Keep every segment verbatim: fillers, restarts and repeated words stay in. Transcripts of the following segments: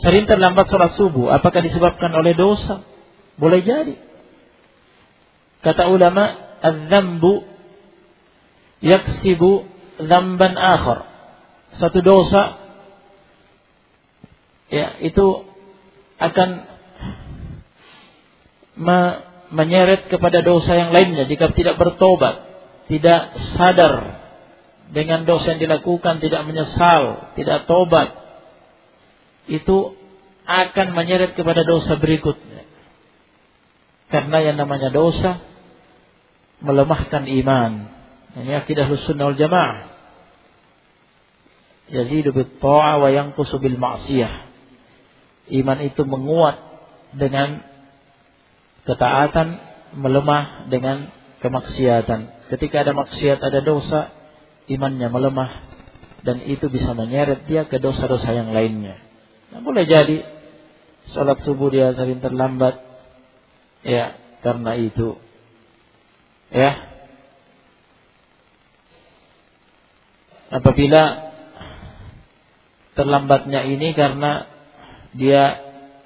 sering terlambat sholat subuh, apakah disebabkan oleh dosa? Boleh jadi. Kata ulama, adz-dzambu yaksibu dzamban akhar. Satu dosa ya itu akan me- menyeret kepada dosa yang lainnya jika tidak bertobat, tidak sadar dengan dosa yang dilakukan, tidak menyesal, tidak tobat, itu akan menyeret kepada dosa berikutnya. Karena yang namanya dosa melemahkan iman. Ini akidah Ahlussunnah wal Jamaah. Yazidu bit ta'ah wa yanqusu bil ma'siyah. Iman itu menguat dengan ketaatan, melemah dengan kemaksiatan. Ketika ada maksiat, ada dosa, imannya melemah, dan itu bisa menyeret dia ke dosa-dosa yang lainnya. Nah, boleh jadi sholat subuh dia sering terlambat, ya karena itu, ya. Apabila terlambatnya ini karena dia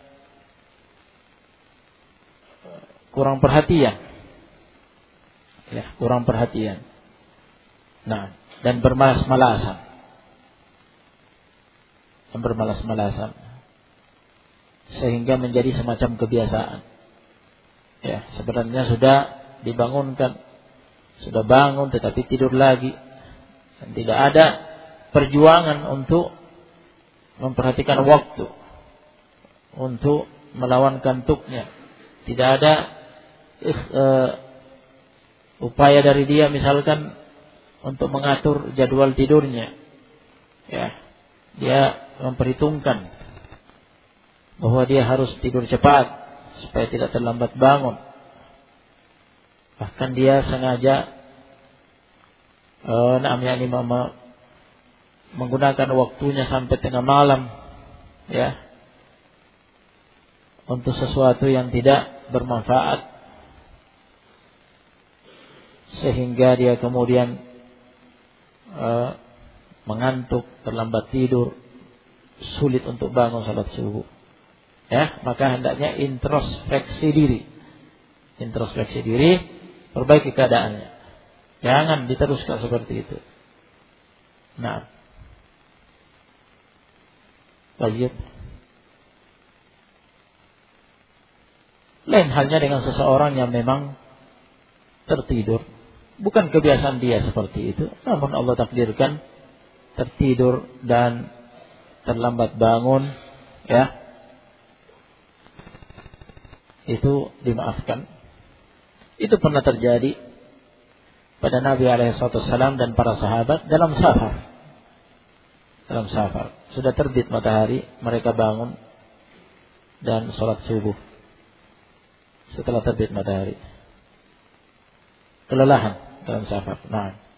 kurang perhatian, ya kurang perhatian. Nah, dan bermalas-malasan, dan bermalas-malasan, sehingga menjadi semacam kebiasaan. Ya, sebenarnya sudah dibangunkan, sudah bangun, tetapi tidur lagi, dan tidak ada perjuangan untuk memperhatikan waktu, untuk melawan kantuknya. Tidak ada uh, upaya dari dia, misalkan untuk mengatur jadwal tidurnya. Ya, dia memperhitungkan bahwa dia harus tidur cepat supaya tidak terlambat bangun. Bahkan dia sengaja uh, namanya ini mama, menggunakan waktunya sampai tengah malam, ya, untuk sesuatu yang tidak bermanfaat, sehingga dia kemudian uh, mengantuk, terlambat tidur, sulit untuk bangun salat subuh. Ya, maka hendaknya introspeksi diri, introspeksi diri, perbaiki keadaannya. Jangan diteruskan seperti itu. Nah, baik. Lain halnya dengan seseorang yang memang tertidur. Bukan kebiasaan dia seperti itu, namun Allah takdirkan tertidur dan terlambat bangun, ya, itu dimaafkan. Itu pernah terjadi pada Nabi alaihi wasallam dan para sahabat dalam safar. Dalam safar, sudah terbit matahari, mereka bangun dan sholat subuh setelah terbit matahari. Kelelahan dalam safar. Nah,